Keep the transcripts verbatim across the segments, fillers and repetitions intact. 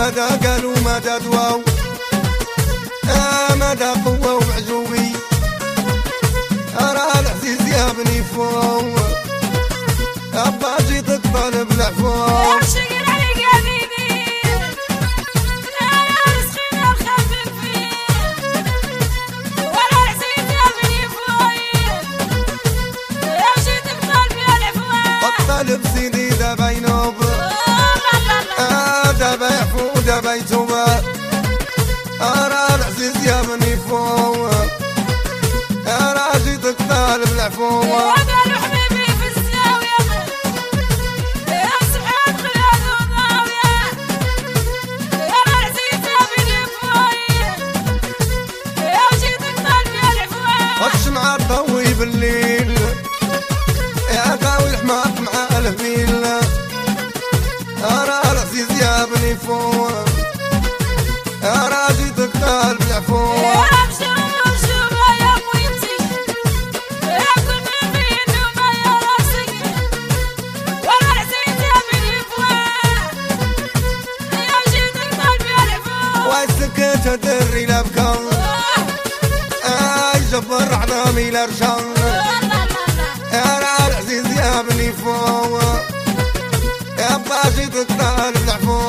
مدى قالوا مدى دواو آه مدى قوة ومعزوبي أرى العزيز يا بني فو أبا جيتك طالب العفو طالب سيدي دابا ينوب آه دابا يعفو دابا يتوب أرى العزيز يا بني فو أرى جيتك طالب العفو والشمعة تضوي بالليل يا قاوي الحماق مع الهبيل أرى العزيز يا بني فو أرى جيتك طالب العفو ويسكت تدري لبكا اي جبر عظامي لرشان يا العزيز يا بني فو يا باجيتك طالب العفو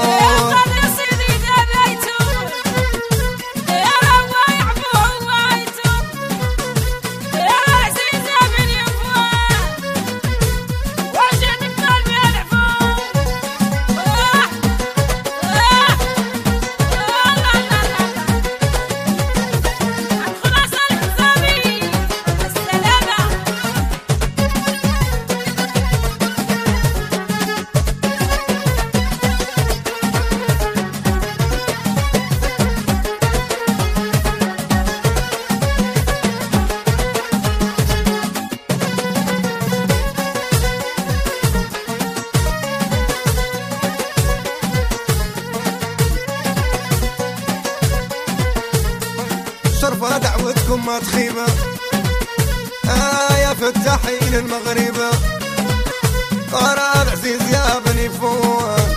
شرفة دعوتكم ما تخيبة آه يا فتاحين المغربة أرى العزيز يا بني فو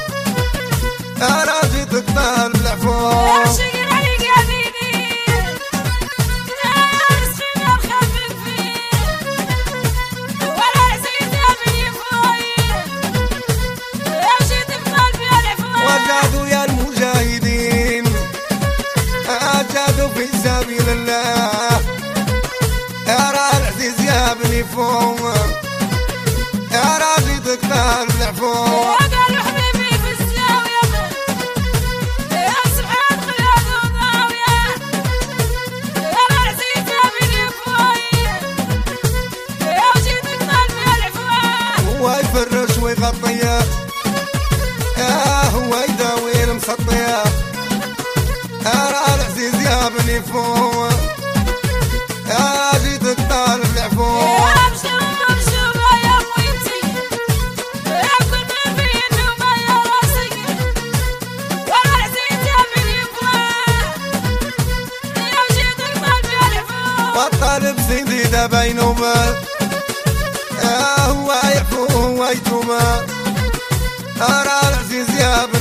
أرى جيتك طالب العفو وجادوا يا المجاهدين أجادوا في سبيل الله أرى العزيز يا بني فو أرى جيتك طالب العفو هو يفرش ويغطيه آه هو يداوي المسطيه أرى العزيز يا بني فو يا جيتك طالب العفو والطالب سيدي دابا ينوب آه هو يعفو هو يتوب أرى العزيز يا